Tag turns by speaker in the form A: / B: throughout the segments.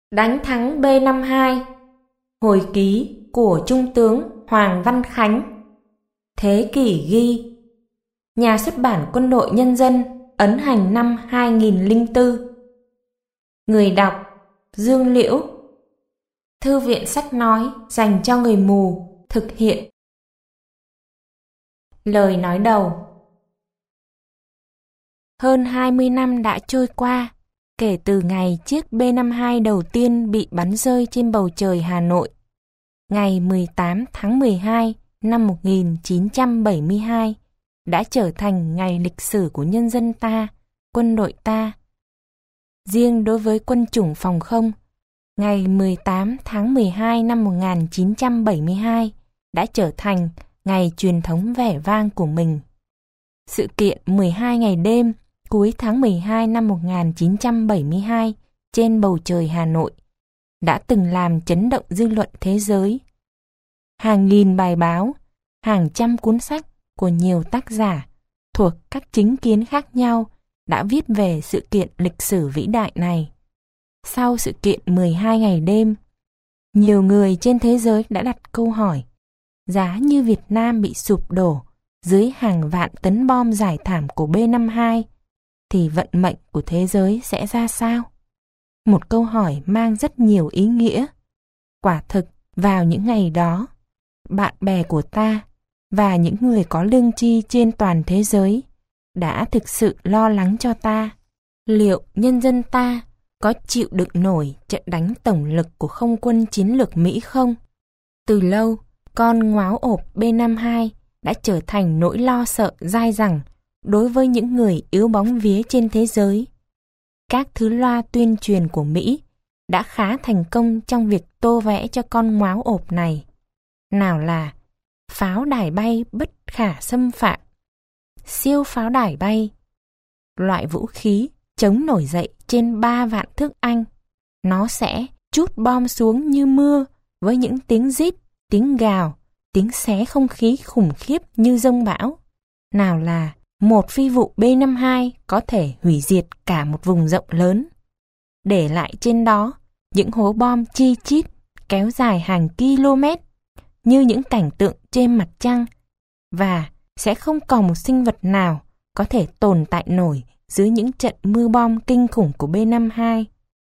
A: Đánh thắng B-52. Hồi ký của Trung tướng Hoàng Văn Khánh. Thế kỷ ghi. Nhà xuất bản Quân đội Nhân dân, ấn hành năm 2004. Người đọc Dương Liễu. Thư viện sách nói dành cho người mù thực hiện. Lời nói đầu. Hơn 20 năm đã trôi qua kể từ ngày chiếc B-52 đầu tiên bị bắn rơi trên bầu trời Hà Nội. Ngày 18 tháng 12 năm 1972 đã trở thành ngày lịch sử của nhân dân ta, quân đội ta. Riêng đối với quân chủng phòng không, ngày 18 tháng 12 năm 1972 đã trở thành ngày truyền thống vẻ vang của mình. Sự kiện 12 ngày đêm cuối tháng 12 năm 1972 trên bầu trời Hà Nội đã từng làm chấn động dư luận thế giới. Hàng nghìn bài báo, hàng trăm cuốn sách của nhiều tác giả thuộc các chính kiến khác nhau đã viết về sự kiện lịch sử vĩ đại này. Sau sự kiện 12 ngày đêm, nhiều người trên thế giới đã đặt câu hỏi: giá như Việt Nam bị sụp đổ dưới hàng vạn tấn bom rải thảm của B-52 thì vận mệnh của thế giới sẽ ra sao? Một câu hỏi mang rất nhiều ý nghĩa. Quả thực, vào những ngày đó, bạn bè của ta và những người có lương tri trên toàn thế giới đã thực sự lo lắng cho ta. Liệu nhân dân ta có chịu đựng nổi trận đánh tổng lực của không quân chiến lược Mỹ không? Từ lâu, con ngáo ộp B-52 đã trở thành nỗi lo sợ dai dẳng đối với những người yếu bóng vía trên thế giới. Các thứ loa tuyên truyền của Mỹ đã khá thành công trong việc tô vẽ cho con ngáo ộp này. Nào là pháo đài bay bất khả xâm phạm, siêu pháo đài bay, loại vũ khí chống nổi dậy trên 3 vạn thước Anh. Nó sẽ trút bom xuống như mưa với những tiếng rít, tiếng gào, tiếng xé không khí khủng khiếp như dông bão. Nào là một phi vụ B-52 có thể hủy diệt cả một vùng rộng lớn, để lại trên đó những hố bom chi chít kéo dài hàng km như những cảnh tượng trên mặt trăng, và sẽ không còn một sinh vật nào có thể tồn tại nổi dưới những trận mưa bom kinh khủng của B-52.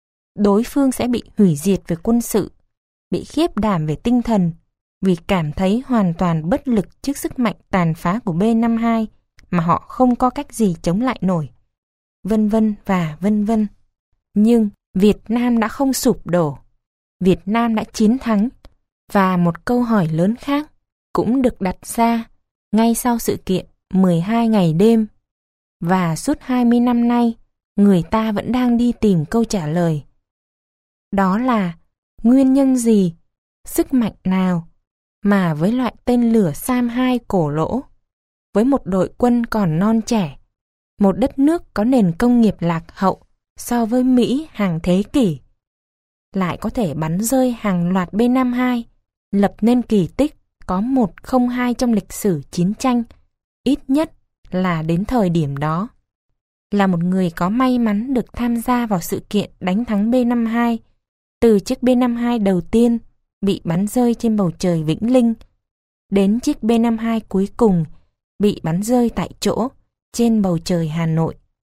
A: Đối phương sẽ bị hủy diệt về quân sự, bị khiếp đảm về tinh thần vì cảm thấy hoàn toàn bất lực trước sức mạnh tàn phá của B-52 mà họ không có cách gì chống lại nổi, vân vân và vân vân. Nhưng Việt Nam đã không sụp đổ, Việt Nam đã chiến thắng, và một câu hỏi lớn khác cũng được đặt ra ngay sau sự kiện 12 ngày đêm. Và suốt 20 năm nay, người ta vẫn đang đi tìm câu trả lời. Đó là nguyên nhân gì, sức mạnh nào mà với loại tên lửa SAM-2 cổ lỗ, với một đội quân còn non trẻ, một đất nước có nền công nghiệp lạc hậu so với Mỹ hàng thế kỷ, lại có thể bắn rơi hàng loạt B-52, lập nên kỳ tích có 102 trong lịch sử chiến tranh, ít nhất là đến thời điểm đó. Là một người có may mắn được tham gia vào sự kiện đánh thắng B-52, từ chiếc B-52 đầu tiên bị bắn rơi trên bầu trời Vĩnh Linh, đến chiếc B-52 cuối cùng bị bắn rơi tại chỗ trên bầu trời Hà Nội.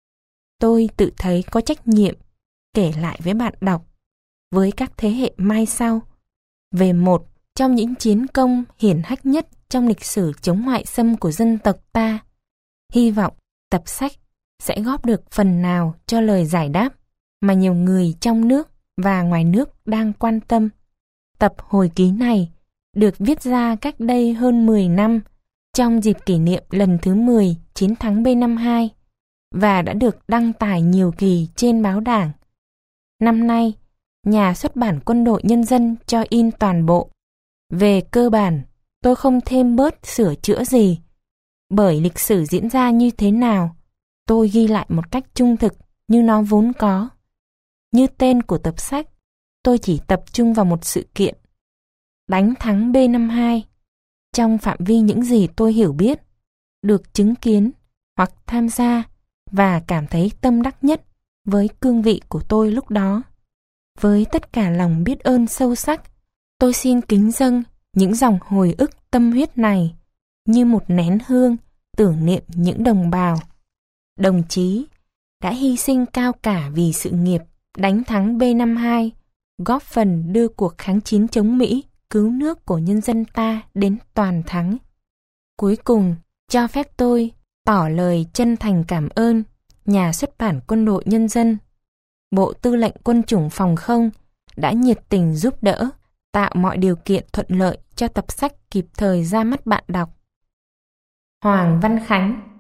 A: Tôi tự thấy có trách nhiệm kể lại với bạn đọc, với các thế hệ mai sau, về một trong những chiến công hiển hách nhất trong lịch sử chống ngoại xâm của dân tộc ta. Hy vọng tập sách sẽ góp được phần nào cho lời giải đáp mà nhiều người trong nước và ngoài nước đang quan tâm. Tập hồi ký này được viết ra cách đây hơn 10 năm trong dịp kỷ niệm lần thứ 10 chiến thắng B-52 và đã được đăng tải nhiều kỳ trên báo Đảng. Năm nay, nhà xuất bản Quân đội Nhân dân cho in toàn bộ. Về cơ bản, tôi không thêm bớt sửa chữa gì, bởi lịch sử diễn ra như thế nào, tôi ghi lại một cách trung thực như nó vốn có. Như tên của tập sách, tôi chỉ tập trung vào một sự kiện, đánh thắng B-52, trong phạm vi những gì tôi hiểu biết, được chứng kiến hoặc tham gia và cảm thấy tâm đắc nhất với cương vị của tôi lúc đó. Với tất cả lòng biết ơn sâu sắc, tôi xin kính dâng những dòng hồi ức tâm huyết này như một nén hương tưởng niệm những đồng bào, đồng chí đã hy sinh cao cả vì sự nghiệp đánh thắng B-52, góp phần đưa cuộc kháng chiến chống Mỹ, cứu nước của nhân dân ta đến toàn thắng. Cuối cùng, cho phép tôi tỏ lời chân thành cảm ơn Nhà xuất bản Quân đội Nhân dân, Bộ Tư lệnh Quân chủng Phòng không đã nhiệt tình giúp đỡ, tạo mọi điều kiện thuận lợi cho tập sách kịp thời ra mắt bạn đọc. Hoàng Văn Khánh,